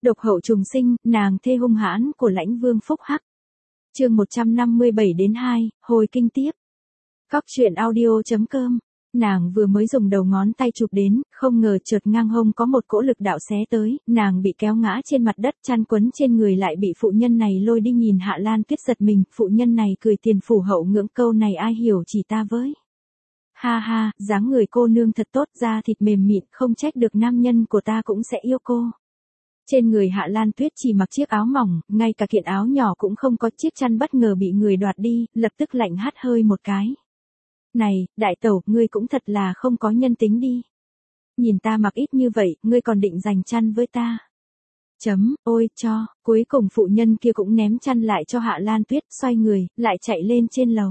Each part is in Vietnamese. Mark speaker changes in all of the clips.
Speaker 1: Độc hậu trùng sinh, nàng thê hung hãn của Lãnh Vương Phúc Hắc. Chương 157-2, hồi kinh tiếp. Cóc truyện audio.com. Nàng vừa mới dùng đầu ngón tay chụp đến, không ngờ chợt ngang hông có một cỗ lực đạo xé tới, nàng bị kéo ngã trên mặt đất, chăn quấn trên người lại bị phụ nhân này lôi đi. Nhìn Hạ Lan Tuyết giật mình, phụ nhân này cười tiền phủ hậu ngưỡng, câu này ai hiểu chỉ ta với. Ha ha, dáng người cô nương thật tốt, da thịt mềm mịn, không trách được nam nhân của ta cũng sẽ yêu cô. Trên người Hạ Lan Tuyết chỉ mặc chiếc áo mỏng, ngay cả kiện áo nhỏ cũng không có, chiếc chăn bất ngờ bị người đoạt đi, lập tức lạnh hắt hơi một cái. Này, đại tẩu, ngươi cũng thật là không có nhân tính đi. Nhìn ta mặc ít như vậy, ngươi còn định giành chăn với ta. Ôi cho, cuối cùng phụ nhân kia cũng ném chăn lại cho Hạ Lan Tuyết, xoay người, lại chạy lên trên lầu.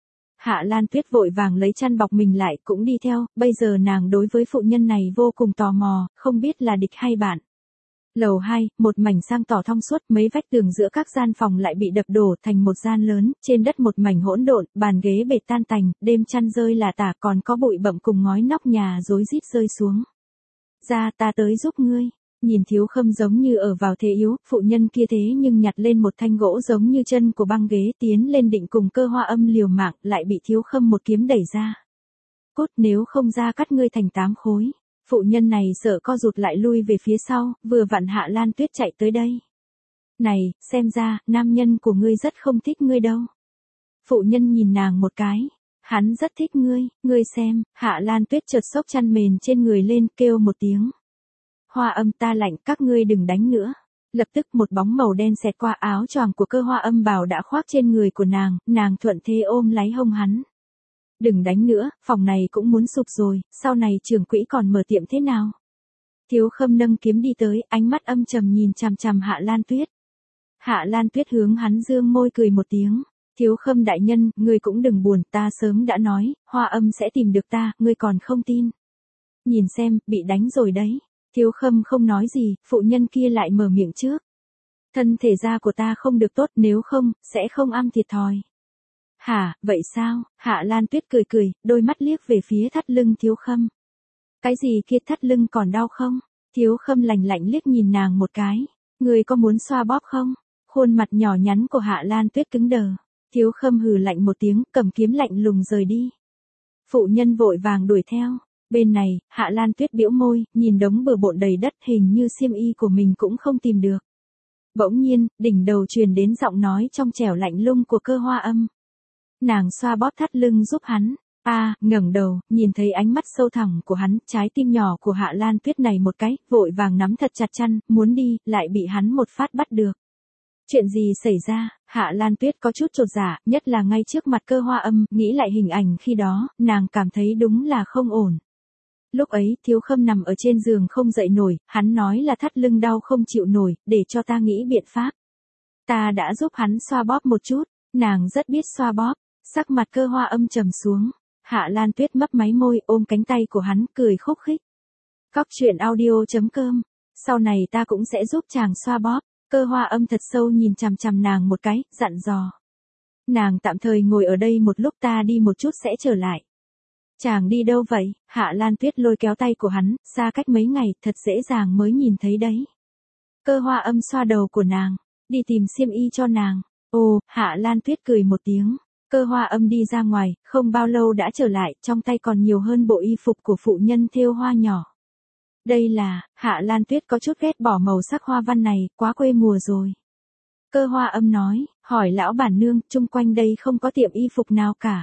Speaker 1: Hạ Lan Tuyết vội vàng lấy chăn bọc mình lại, cũng đi theo, bây giờ nàng đối với phụ nhân này vô cùng tò mò, không biết là địch hay bạn. Lầu 2, một mảnh sang tỏ thông suốt, mấy vách tường giữa các gian phòng lại bị đập đổ thành một gian lớn, trên đất một mảnh hỗn độn, bàn ghế bệt tan tành, đêm chăn rơi là tả, còn có bụi bặm cùng ngói nóc nhà rối rít rơi xuống. Ra, ta tới giúp ngươi. Nhìn Thiếu Khâm giống như ở vào thế yếu, phụ nhân kia thế nhưng nhặt lên một thanh gỗ giống như chân của băng ghế, tiến lên định cùng Cơ Hoa Âm liều mạng, lại bị Thiếu Khâm một kiếm đẩy ra. Cốt, nếu không ra cắt ngươi thành 8 khối. Phụ nhân này sợ co rụt lại lui về phía sau, vừa vặn Hạ Lan Tuyết chạy tới đây. Này, xem ra, nam nhân của ngươi rất không thích ngươi đâu. Phụ nhân nhìn nàng một cái. Hắn rất thích ngươi xem. Hạ Lan Tuyết chợt xốc chăn mền trên người lên, kêu một tiếng. Hoa Âm, ta lạnh, các ngươi đừng đánh nữa. Lập tức một bóng màu đen xẹt qua áo choàng của Cơ Hoa Âm bào đã khoác trên người của nàng thuận thế ôm lấy hông hắn. Đừng đánh nữa, phòng này cũng muốn sụp rồi, sau này trưởng quỹ còn mở tiệm thế nào? Thiếu Khâm nâng kiếm đi tới, ánh mắt âm trầm nhìn chằm chằm Hạ Lan Tuyết. Hạ Lan Tuyết hướng hắn dương môi cười một tiếng. Thiếu Khâm đại nhân, ngươi cũng đừng buồn, ta sớm đã nói, Hoa Âm sẽ tìm được ta, ngươi còn không tin. Nhìn xem, bị đánh rồi đấy. Thiếu Khâm không nói gì, phụ nhân kia lại mở miệng trước. Thân thể da của ta không được tốt, nếu không, sẽ không ăn thiệt thòi. Hả, vậy sao? Hạ Lan Tuyết cười, đôi mắt liếc về phía thắt lưng Thiếu Khâm. Cái gì kia, thắt lưng còn đau không? Thiếu Khâm lạnh lạnh liếc nhìn nàng một cái. Ngươi có muốn xoa bóp không? Khuôn mặt nhỏ nhắn của Hạ Lan Tuyết cứng đờ. Thiếu Khâm hừ lạnh một tiếng, cầm kiếm lạnh lùng rời đi. Phụ nhân vội vàng đuổi theo. Bên này, Hạ Lan Tuyết bĩu môi, nhìn đống bừa bộn đầy đất, hình như xiêm y của mình cũng không tìm được. Bỗng nhiên, đỉnh đầu truyền đến giọng nói trong trẻo lạnh lùng của Cơ Hoa Âm. Nàng xoa bóp thắt lưng giúp hắn. Ngẩng đầu, nhìn thấy ánh mắt sâu thẳm của hắn, trái tim nhỏ của Hạ Lan Tuyết này một cái, vội vàng nắm thật chặt chăn, muốn đi, lại bị hắn một phát bắt được. Chuyện gì xảy ra? Hạ Lan Tuyết có chút chột dạ, nhất là ngay trước mặt Cơ Hoa Âm, nghĩ lại hình ảnh khi đó, nàng cảm thấy đúng là không ổn. Lúc ấy, Thiếu Khâm nằm ở trên giường không dậy nổi, hắn nói là thắt lưng đau không chịu nổi, để cho ta nghĩ biện pháp. Ta đã giúp hắn xoa bóp một chút, nàng rất biết xoa bóp. Sắc mặt Cơ Hoa Âm trầm xuống. Hạ Lan Tuyết mấp máy môi, ôm cánh tay của hắn, cười khúc khích. Cóc truyện audio.com. Sau này ta cũng sẽ giúp chàng xoa bóp. Cơ Hoa Âm thật sâu nhìn chằm chằm nàng một cái, dặn dò. Nàng tạm thời ngồi ở đây một lúc, ta đi một chút sẽ trở lại. Chàng đi đâu vậy? Hạ Lan Tuyết lôi kéo tay của hắn, xa cách mấy ngày, thật dễ dàng mới nhìn thấy đấy. Cơ Hoa Âm xoa đầu của nàng, đi tìm xiêm y cho nàng. Ồ, Hạ Lan Tuyết cười một tiếng. Cơ Hoa Âm đi ra ngoài, không bao lâu đã trở lại, trong tay còn nhiều hơn bộ y phục của phụ nhân thêu hoa nhỏ. Đây là, Hạ Lan Tuyết có chút ghét bỏ màu sắc hoa văn này, quá quê mùa rồi. Cơ Hoa Âm nói, hỏi lão bản nương, chung quanh đây không có tiệm y phục nào cả.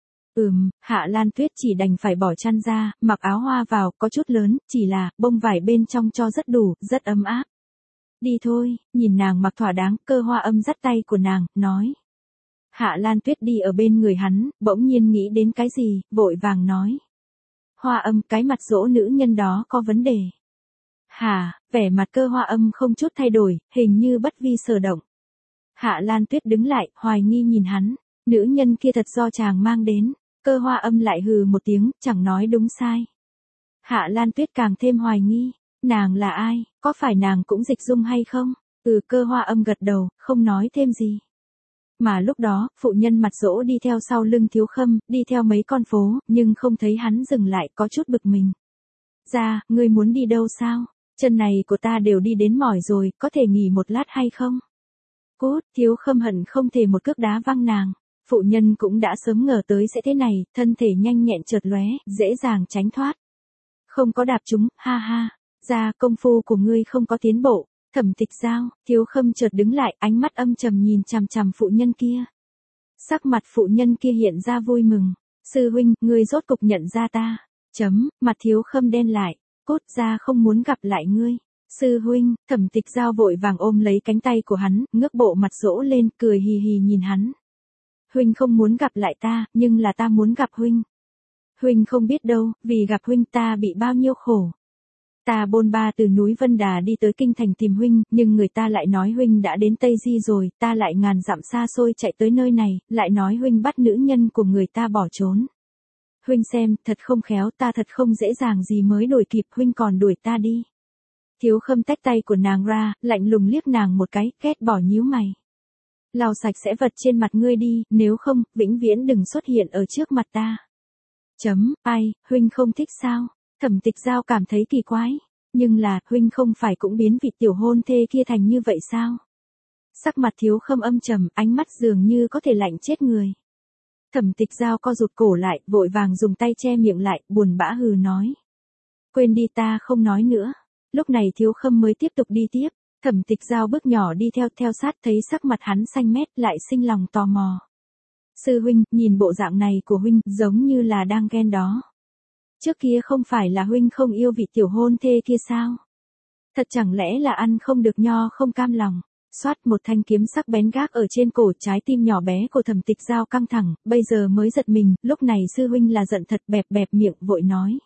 Speaker 1: Hạ Lan Tuyết chỉ đành phải bỏ chăn ra, mặc áo hoa vào, có chút lớn, chỉ là, bông vải bên trong cho rất đủ, rất ấm áp. Đi thôi, nhìn nàng mặc thỏa đáng, Cơ Hoa Âm dắt tay của nàng, nói. Hạ Lan Tuyết đi ở bên người hắn, bỗng nhiên nghĩ đến cái gì, vội vàng nói. Hoa Âm, cái mặt dỗ nữ nhân đó có vấn đề. Hả, vẻ mặt Cơ Hoa Âm không chút thay đổi, hình như bất vi sở động. Hạ Lan Tuyết đứng lại, hoài nghi nhìn hắn, nữ nhân kia thật do chàng mang đến. Cơ Hoa Âm lại hừ một tiếng, chẳng nói đúng sai. Hạ Lan Tuyết càng thêm hoài nghi, nàng là ai, có phải nàng cũng dịch dung hay không? Cơ Hoa Âm gật đầu, không nói thêm gì. Mà lúc đó, phụ nhân mặt dỗ đi theo sau lưng Thiếu Khâm, đi theo mấy con phố, nhưng không thấy hắn dừng lại, có chút bực mình. Ra, ngươi muốn đi đâu sao? Chân này của ta đều đi đến mỏi rồi, có thể nghỉ một lát hay không? Cút, Thiếu Khâm hận không thể một cước đá văng nàng. Phụ nhân cũng đã sớm ngờ tới sẽ thế này, thân thể nhanh nhẹn chợt lóe, dễ dàng tránh thoát. Không có đạp chúng, ha ha, ra công phu của ngươi không có tiến bộ. Thẩm Tịch Giao, Thiếu Khâm chợt đứng lại, ánh mắt âm trầm nhìn chằm chằm phụ nhân kia. Sắc mặt phụ nhân kia hiện ra vui mừng. Sư huynh, ngươi rốt cục nhận ra ta. Mặt Thiếu Khâm đen lại, cốt ra không muốn gặp lại ngươi. Sư huynh, Thẩm Tịch Giao vội vàng ôm lấy cánh tay của hắn, ngước bộ mặt dỗ lên, cười hì hì nhìn hắn. Huynh không muốn gặp lại ta, nhưng là ta muốn gặp huynh. Huynh không biết đâu, vì gặp huynh ta bị bao nhiêu khổ. Ta bôn ba từ núi Vân Đà đi tới kinh thành tìm huynh, nhưng người ta lại nói huynh đã đến Tây Di rồi, ta lại ngàn dặm xa xôi chạy tới nơi này, lại nói huynh bắt nữ nhân của người ta bỏ trốn. Huynh xem, thật không khéo, ta thật không dễ dàng gì mới đuổi kịp, huynh còn đuổi ta đi. Thiếu Khâm tách tay của nàng ra, lạnh lùng liếc nàng một cái, ghét bỏ nhíu mày. Lau sạch sẽ vật trên mặt ngươi đi, nếu không, vĩnh viễn đừng xuất hiện ở trước mặt ta. Ai, huynh không thích sao? Thẩm Tịch Giao cảm thấy kỳ quái. Nhưng là, huynh không phải cũng biến vị tiểu hôn thê kia thành như vậy sao? Sắc mặt Thiếu Khâm âm trầm, ánh mắt dường như có thể lạnh chết người. Thẩm Tịch Giao co rụt cổ lại, vội vàng dùng tay che miệng lại, buồn bã hừ nói. Quên đi, ta không nói nữa. Lúc này Thiếu Khâm mới tiếp tục đi tiếp. Thẩm Tịch Giao bước nhỏ đi theo sát, thấy sắc mặt hắn xanh mét, lại sinh lòng tò mò. Sư huynh, nhìn bộ dạng này của huynh, giống như là đang ghen đó. Trước kia không phải là huynh không yêu vị tiểu hôn thê kia sao? Thật chẳng lẽ là ăn không được nho không cam lòng? Xoát, một thanh kiếm sắc bén gác ở trên cổ, trái tim nhỏ bé của Thẩm Tịch Giao căng thẳng, bây giờ mới giật mình, lúc này sư huynh là giận thật, bẹp miệng vội nói.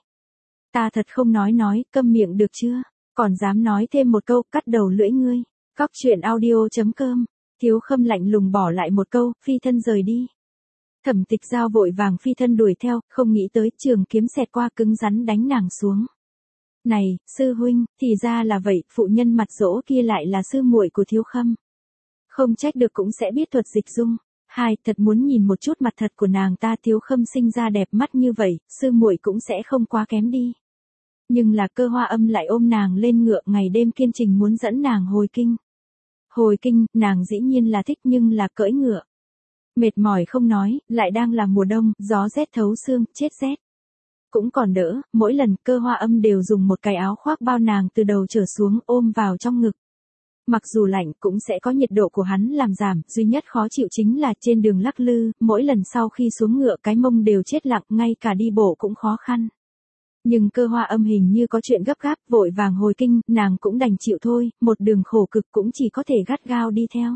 Speaker 1: Ta thật không nói, câm miệng được chưa? Còn dám nói thêm một câu, cắt đầu lưỡi ngươi. Cóc truyện audio.com. Thiếu Khâm lạnh lùng bỏ lại một câu, phi thân rời đi. Thẩm Tịch Giao vội vàng phi thân đuổi theo, không nghĩ tới trường kiếm xẹt qua cứng rắn đánh nàng xuống. Này, sư huynh, thì ra là vậy, phụ nhân mặt dỗ kia lại là sư muội của Thiếu Khâm. Không trách được cũng sẽ biết thuật dịch dung. Thật muốn nhìn một chút mặt thật của nàng ta. Thiếu Khâm sinh ra đẹp mắt như vậy, sư muội cũng sẽ không quá kém đi. Nhưng là Cơ Hoa Âm lại ôm nàng lên ngựa, ngày đêm kiên trình muốn dẫn nàng hồi kinh. Hồi kinh, nàng dĩ nhiên là thích, nhưng là cưỡi ngựa. Mệt mỏi không nói, lại đang là mùa đông, gió rét thấu xương, chết rét. Cũng còn đỡ, mỗi lần Cơ Hoa Âm đều dùng một cái áo khoác bao nàng từ đầu trở xuống, ôm vào trong ngực. Mặc dù lạnh cũng sẽ có nhiệt độ của hắn làm giảm, duy nhất khó chịu chính là trên đường lắc lư, mỗi lần sau khi xuống ngựa cái mông đều chết lặng, ngay cả đi bộ cũng khó khăn. Nhưng Cơ Hoa Âm hình như có chuyện gấp gáp, vội vàng hồi kinh, nàng cũng đành chịu thôi, một đường khổ cực cũng chỉ có thể gắt gao đi theo.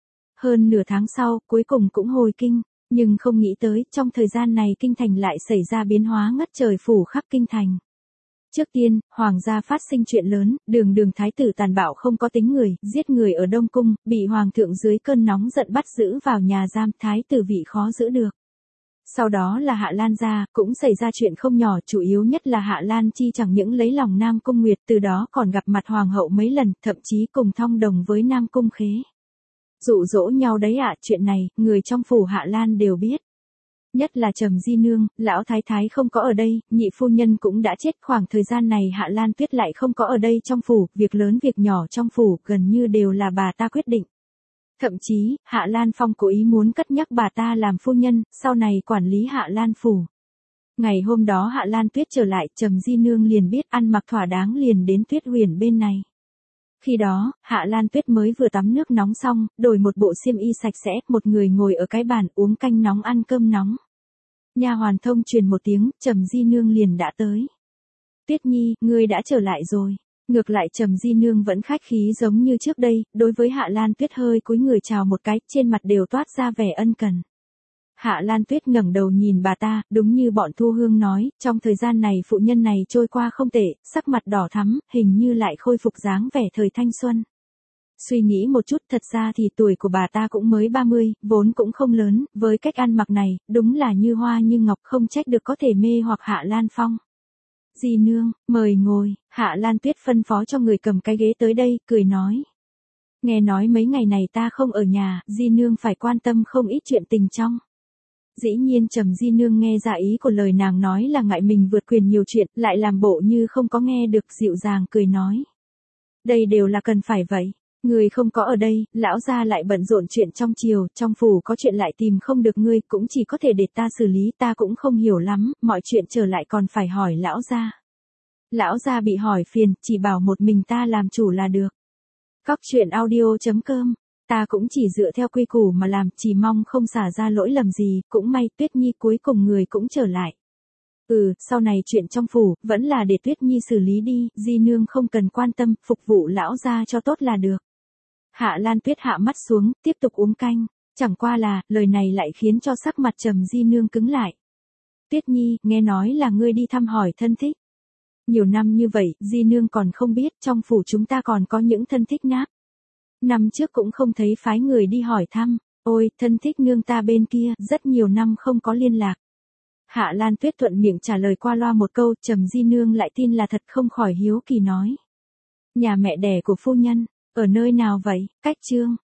Speaker 1: Hơn nửa tháng sau, cuối cùng cũng hồi kinh, nhưng không nghĩ tới, trong thời gian này kinh thành lại xảy ra biến hóa ngất trời phủ khắp kinh thành. Trước tiên, hoàng gia phát sinh chuyện lớn, đường thái tử tàn bạo không có tính người, giết người ở Đông Cung, bị hoàng thượng dưới cơn nóng giận bắt giữ vào nhà giam, thái tử vị khó giữ được. Sau đó là Hạ Lan gia, cũng xảy ra chuyện không nhỏ, chủ yếu nhất là Hạ Lan Chi chẳng những lấy lòng Nam Cung Nguyệt, từ đó còn gặp mặt hoàng hậu mấy lần, thậm chí cùng thông đồng với Nam Cung Khế. Dụ dỗ nhau đấy ạ, chuyện này, người trong phủ Hạ Lan đều biết. Nhất là Trầm Di Nương, lão thái thái không có ở đây, nhị phu nhân cũng đã chết, khoảng thời gian này Hạ Lan Tuyết lại không có ở đây trong phủ, việc lớn việc nhỏ trong phủ gần như đều là bà ta quyết định. Thậm chí, Hạ Lan Phong cố ý muốn cất nhắc bà ta làm phu nhân, sau này quản lý Hạ Lan phủ. Ngày hôm đó Hạ Lan Tuyết trở lại, Trầm Di Nương liền biết ăn mặc thỏa đáng liền đến Tuyết Huyền bên này. Khi đó, Hạ Lan Tuyết mới vừa tắm nước nóng xong, đổi một bộ xiêm y sạch sẽ, một người ngồi ở cái bàn uống canh nóng ăn cơm nóng. Nha hoàn thông truyền một tiếng, Trầm Di Nương liền đã tới. Tuyết Nhi, ngươi đã trở lại rồi. Ngược lại Trầm Di Nương vẫn khách khí giống như trước đây, đối với Hạ Lan Tuyết hơi cúi người chào một cái, trên mặt đều toát ra vẻ ân cần. Hạ Lan Tuyết ngẩng đầu nhìn bà ta, đúng như bọn Thu Hương nói, trong thời gian này phụ nhân này trôi qua không tệ, sắc mặt đỏ thắm, hình như lại khôi phục dáng vẻ thời thanh xuân. Suy nghĩ một chút, thật ra thì tuổi của bà ta cũng mới 30, vốn cũng không lớn, với cách ăn mặc này, đúng là như hoa như ngọc, không trách được có thể mê hoặc Hạ Lan Phong. Di Nương, mời ngồi. Hạ Lan Tuyết phân phó cho người cầm cái ghế tới đây, cười nói. Nghe nói mấy ngày này ta không ở nhà, Di Nương phải quan tâm không ít chuyện tình trong. Dĩ nhiên Trầm Di Nương nghe ra ý của lời nàng nói là ngại mình vượt quyền nhiều chuyện, lại làm bộ như không có nghe được, dịu dàng cười nói. Đây đều là cần phải vậy. Người không có ở đây, lão gia lại bận rộn chuyện trong triều, trong phủ có chuyện lại tìm không được ngươi, cũng chỉ có thể để ta xử lý, ta cũng không hiểu lắm, mọi chuyện trở lại còn phải hỏi lão gia. Lão gia bị hỏi phiền, chỉ bảo một mình ta làm chủ là được. Cóc truyện audio.com, ta cũng chỉ dựa theo quy củ mà làm, chỉ mong không xả ra lỗi lầm gì, cũng may Tuyết Nhi cuối cùng người cũng trở lại. Sau này chuyện trong phủ, vẫn là để Tuyết Nhi xử lý đi, Di nương không cần quan tâm, phục vụ lão gia cho tốt là được. Hạ Lan Tuyết hạ mắt xuống, tiếp tục uống canh, chẳng qua là, lời này lại khiến cho sắc mặt trầm Di nương cứng lại. Tuyết Nhi, nghe nói là ngươi đi thăm hỏi thân thích. Nhiều năm như vậy, Di nương còn không biết, trong phủ chúng ta còn có những thân thích nát. Năm trước cũng không thấy phái người đi hỏi thăm, ôi, thân thích nương ta bên kia, rất nhiều năm không có liên lạc. Hạ Lan Tuyết thuận miệng trả lời qua loa một câu, trầm Di nương lại tin là thật, không khỏi hiếu kỳ nói. Nhà mẹ đẻ của phu nhân, ở nơi nào vậy, cách Trương?